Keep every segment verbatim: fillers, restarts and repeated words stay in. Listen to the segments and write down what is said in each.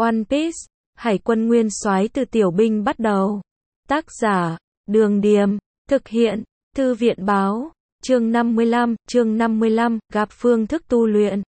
One Piece, Hải quân nguyên soái từ tiểu binh bắt đầu. Tác giả, Đường Điềm, thực hiện, Thư viện báo, chương năm mươi lăm, chương năm mươi lăm, gặp phương thức tu luyện.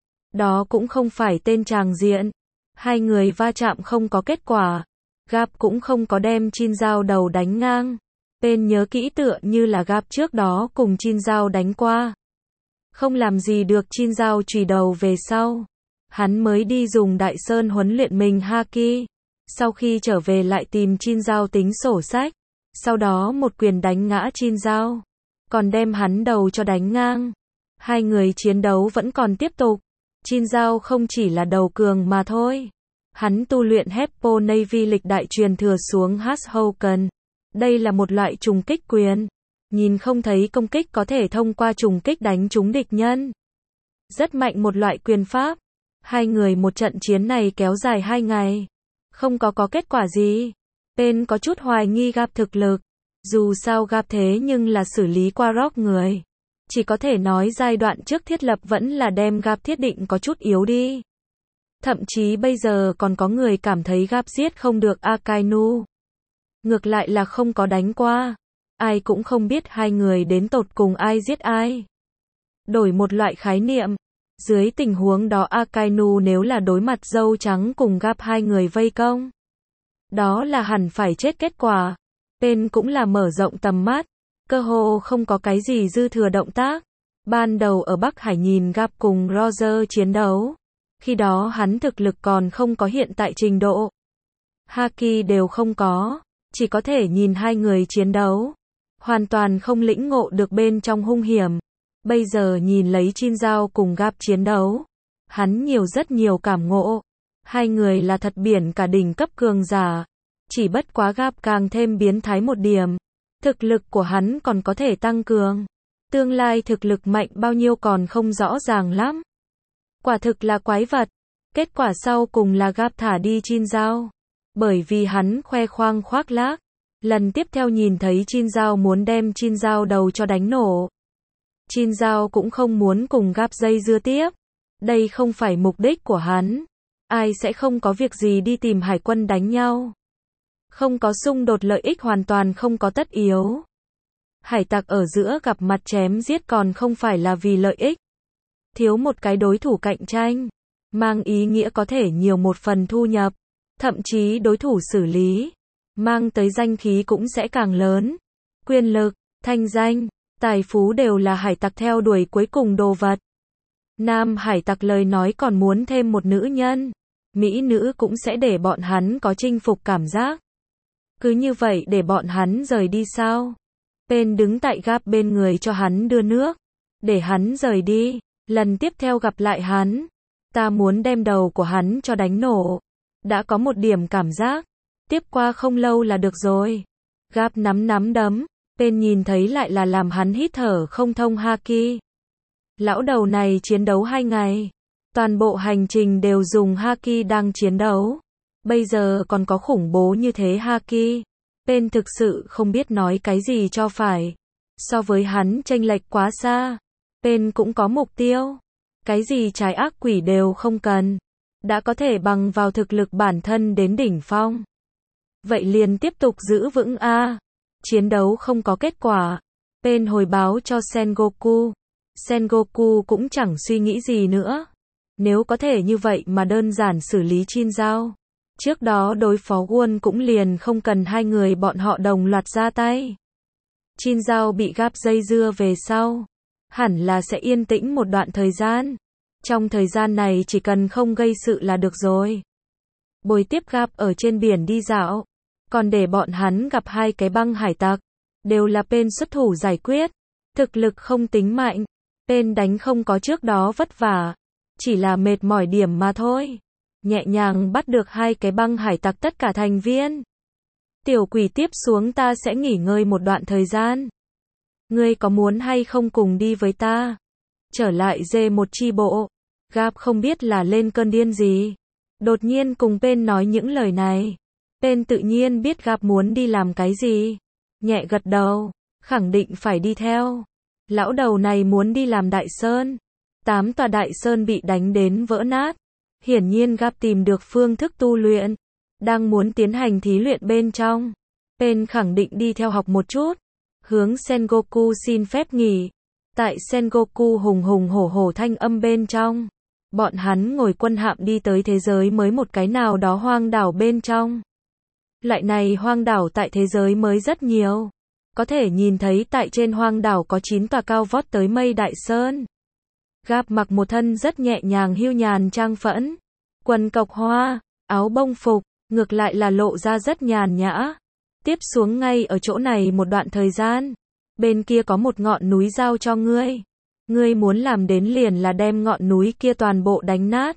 Đó cũng không phải tên tràng diện. Hai người va chạm không có kết quả. Gap cũng không có đem Chin-Giao đầu đánh ngang. Tên nhớ kỹ tựa như là Gap trước đó cùng Chin-Giao đánh qua. Không làm gì được Chin-Giao chùy đầu về sau. Hắn mới đi dùng Đại Sơn huấn luyện mình Haki. Sau khi trở về lại tìm Chin-Giao tính sổ sách. Sau đó một quyền đánh ngã Chin-Giao. Còn đem hắn đầu cho đánh ngang. Hai người chiến đấu vẫn còn tiếp tục. Chin-Giao không chỉ là đầu cường mà thôi. Hắn tu luyện Heppo Navy lịch đại truyền thừa xuống Hashouken. Đây là một loại trùng kích quyền. Nhìn không thấy công kích có thể thông qua trùng kích đánh trúng địch nhân. Rất mạnh một loại quyền pháp. Hai người một trận chiến này kéo dài hai ngày. Không có có kết quả gì. Pen có chút hoài nghi Gap thực lực. Dù sao Gap thế nhưng là xử lý qua Rock người. Chỉ có thể nói giai đoạn trước thiết lập vẫn là đem Gap thiết định có chút yếu đi. Thậm chí bây giờ còn có người cảm thấy Gap giết không được Akainu. Ngược lại là không có đánh qua. Ai cũng không biết hai người đến tột cùng ai giết ai. Đổi một loại khái niệm. Dưới tình huống đó Akainu nếu là đối mặt dâu trắng cùng Gap hai người vây công. Đó là hẳn phải chết kết quả. Pen cũng là mở rộng tầm mắt. Cơ hồ không có cái gì dư thừa động tác. Ban đầu ở Bắc Hải nhìn Gap cùng Roger chiến đấu. Khi đó hắn thực lực còn không có hiện tại trình độ. Haki đều không có. Chỉ có thể nhìn hai người chiến đấu. Hoàn toàn không lĩnh ngộ được bên trong hung hiểm. Bây giờ nhìn lấy Chin-Giao cùng Gap chiến đấu. Hắn nhiều rất nhiều cảm ngộ. Hai người là thật biển cả đỉnh cấp cường giả. Chỉ bất quá Gap càng thêm biến thái một điểm. Thực lực của hắn còn có thể tăng cường. Tương lai thực lực mạnh bao nhiêu còn không rõ ràng lắm. Quả thực là quái vật. Kết quả sau cùng là Gap thả đi Chin-Giao. Bởi vì hắn khoe khoang khoác lác. Lần tiếp theo nhìn thấy Chin-Giao muốn đem Chin-Giao đầu cho đánh nổ. Chin-Giao cũng không muốn cùng Gap dây dưa tiếp. Đây không phải mục đích của hắn. Ai sẽ không có việc gì đi tìm hải quân đánh nhau. Không có xung đột lợi ích hoàn toàn không có tất yếu. Hải tặc ở giữa gặp mặt chém giết còn không phải là vì lợi ích. Thiếu một cái đối thủ cạnh tranh. Mang ý nghĩa có thể nhiều một phần thu nhập. Thậm chí đối thủ xử lý. Mang tới danh khí cũng sẽ càng lớn. Quyền lực, thanh danh, tài phú đều là hải tặc theo đuổi cuối cùng đồ vật. Nam hải tặc lời nói còn muốn thêm một nữ nhân. Mỹ nữ cũng sẽ để bọn hắn có chinh phục cảm giác. Cứ như vậy để bọn hắn rời đi sao? Pen đứng tại Gap bên người cho hắn đưa nước. Để hắn rời đi. Lần tiếp theo gặp lại hắn. Ta muốn đem đầu của hắn cho đánh nổ. Đã có một điểm cảm giác. Tiếp qua không lâu là được rồi. Gap nắm nắm đấm. Pen nhìn thấy lại là làm hắn hít thở không thông Haki. Lão đầu này chiến đấu hai ngày. Toàn bộ hành trình đều dùng Haki đang chiến đấu. Bây giờ còn có khủng bố như thế Haki. Pen thực sự không biết nói cái gì cho phải. So với hắn chênh lệch quá xa. Pen cũng có mục tiêu. Cái gì trái ác quỷ đều không cần. Đã có thể bằng vào thực lực bản thân đến đỉnh phong. Vậy liền tiếp tục giữ vững a. Chiến đấu không có kết quả. Pen hồi báo cho Sengoku. Sengoku cũng chẳng suy nghĩ gì nữa. Nếu có thể như vậy mà đơn giản xử lý Chin-Giao. Trước đó đối phó Won cũng liền không cần hai người bọn họ đồng loạt ra tay. Chin-Giao bị Gap dây dưa về sau. Hẳn là sẽ yên tĩnh một đoạn thời gian. Trong thời gian này chỉ cần không gây sự là được rồi. Bồi tiếp Gap ở trên biển đi dạo. Còn để bọn hắn gặp hai cái băng hải tặc. Đều là Pen xuất thủ giải quyết. Thực lực không tính mạnh. Pen đánh không có trước đó vất vả. Chỉ là mệt mỏi điểm mà thôi. Nhẹ nhàng bắt được hai cái băng hải tặc tất cả thành viên. Tiểu quỷ tiếp xuống ta sẽ nghỉ ngơi một đoạn thời gian. Ngươi có muốn hay không cùng đi với ta? Trở lại dê một chi bộ. Gap không biết là lên cơn điên gì. Đột nhiên cùng Pen nói những lời này. Pen tự nhiên biết Gap muốn đi làm cái gì. Nhẹ gật đầu. Khẳng định phải đi theo. Lão đầu này muốn đi làm Đại Sơn. Tám tòa Đại Sơn bị đánh đến vỡ nát. Hiển nhiên Gap tìm được phương thức tu luyện, đang muốn tiến hành thí luyện bên trong. Pen khẳng định đi theo học một chút. Hướng Sengoku xin phép nghỉ. Tại Sengoku hùng hùng hổ hổ thanh âm bên trong. Bọn hắn ngồi quân hạm đi tới thế giới mới một cái nào đó hoang đảo bên trong. Loại này hoang đảo tại thế giới mới rất nhiều. Có thể nhìn thấy tại trên hoang đảo có chín tòa cao vót tới mây đại sơn. Gap mặc một thân rất nhẹ nhàng hưu nhàn trang phẫn. Quần cộc hoa, áo bông phục, ngược lại là lộ ra rất nhàn nhã. Tiếp xuống ngay ở chỗ này một đoạn thời gian. Bên kia có một ngọn núi giao cho ngươi. Ngươi muốn làm đến liền là đem ngọn núi kia toàn bộ đánh nát.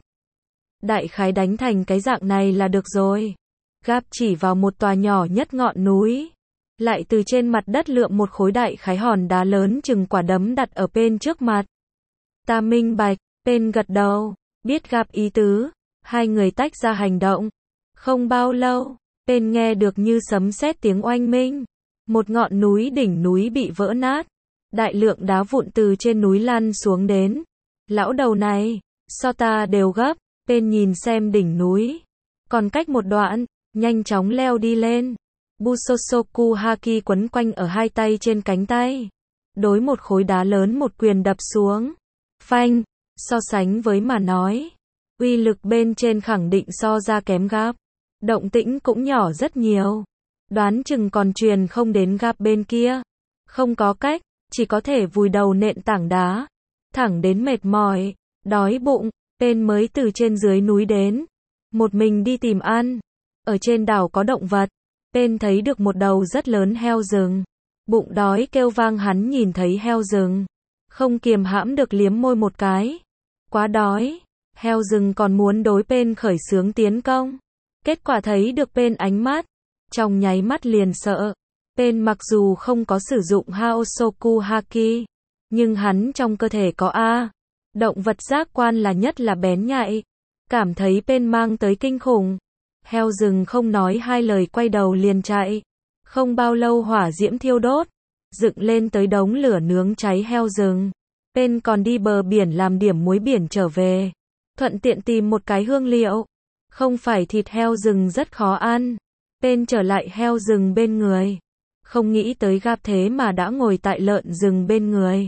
Đại khái đánh thành cái dạng này là được rồi. Gap chỉ vào một tòa nhỏ nhất ngọn núi. Lại từ trên mặt đất lượm một khối đại khái hòn đá lớn chừng quả đấm đặt ở bên trước mặt. Ta minh bạch, Pen gật đầu, biết Gap ý tứ. Hai người tách ra hành động. Không bao lâu, Pen nghe được như sấm sét tiếng oanh minh. Một ngọn núi đỉnh núi bị vỡ nát. Đại lượng đá vụn từ trên núi lăn xuống đến. Lão đầu này, so ta đều gấp. Pen nhìn xem đỉnh núi. Còn cách một đoạn, nhanh chóng leo đi lên. Busosoku Haki quấn quanh ở hai tay trên cánh tay. Đối một khối đá lớn một quyền đập xuống. Phanh, so sánh với mà nói. Uy lực bên trên khẳng định so ra kém Gap. Động tĩnh cũng nhỏ rất nhiều. Đoán chừng còn truyền không đến Gap bên kia. Không có cách, chỉ có thể vùi đầu nện tảng đá. Thẳng đến mệt mỏi, đói bụng, Pen mới từ trên dưới núi đến. Một mình đi tìm ăn. Ở trên đảo có động vật. Pen thấy được một đầu rất lớn heo rừng. Bụng đói kêu vang hắn nhìn thấy heo rừng. Không kiềm hãm được liếm môi một cái. Quá đói. Heo rừng còn muốn đối Pen khởi xướng tiến công. Kết quả thấy được Pen ánh mắt. Trong nháy mắt liền sợ. Pen mặc dù không có sử dụng Haosoku Haki. Nhưng hắn trong cơ thể có A. Động vật giác quan là nhất là bén nhạy. Cảm thấy Pen mang tới kinh khủng. Heo rừng không nói hai lời quay đầu liền chạy. Không bao lâu hỏa diễm thiêu đốt. Dựng lên tới đống lửa nướng cháy heo rừng. Pen còn đi bờ biển làm điểm muối biển trở về. Thuận tiện tìm một cái hương liệu. Không phải thịt heo rừng rất khó ăn. Pen trở lại heo rừng bên người. Không nghĩ tới Gap thế mà đã ngồi tại lợn rừng bên người.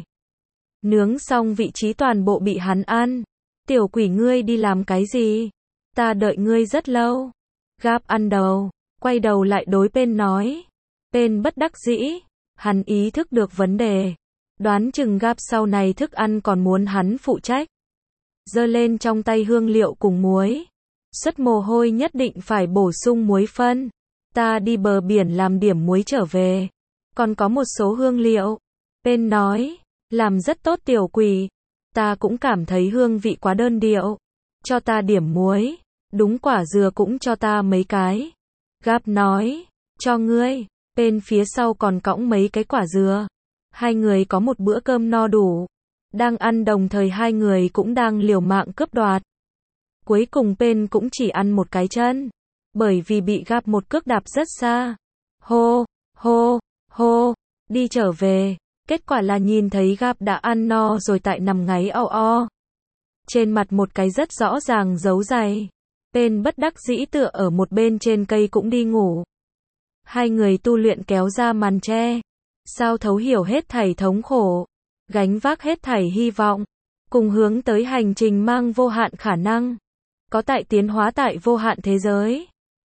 Nướng xong vị trí toàn bộ bị hắn ăn. Tiểu quỷ ngươi đi làm cái gì? Ta đợi ngươi rất lâu. Gap ăn đầu, quay đầu lại đối Pen nói. Pen bất đắc dĩ, hắn ý thức được vấn đề. Đoán chừng Gap sau này thức ăn còn muốn hắn phụ trách. Giơ lên trong tay hương liệu cùng muối. Xuất mồ hôi nhất định phải bổ sung muối phân. Ta đi bờ biển làm điểm muối trở về. Còn có một số hương liệu. Pen nói, làm rất tốt tiểu quỷ. Ta cũng cảm thấy hương vị quá đơn điệu. Cho ta điểm muối. Đúng quả dừa cũng cho ta mấy cái. Gap nói, cho ngươi. Pen phía sau còn cõng mấy cái quả dừa. Hai người có một bữa cơm no đủ. Đang ăn đồng thời hai người cũng đang liều mạng cướp đoạt. Cuối cùng Pen cũng chỉ ăn một cái chân. Bởi vì bị Gap một cước đạp rất xa. Hô, hô, hô, đi trở về. Kết quả là nhìn thấy Gap đã ăn no rồi tại nằm ngáy o o. Trên mặt một cái rất rõ ràng dấu dày. Pen bất đắc dĩ tựa ở một bên trên cây cũng đi ngủ. Hai người tu luyện kéo ra màn tre. Sao thấu hiểu hết thảy thống khổ. Gánh vác hết thảy hy vọng. Cùng hướng tới hành trình mang vô hạn khả năng. Có tại tiến hóa tại vô hạn thế giới.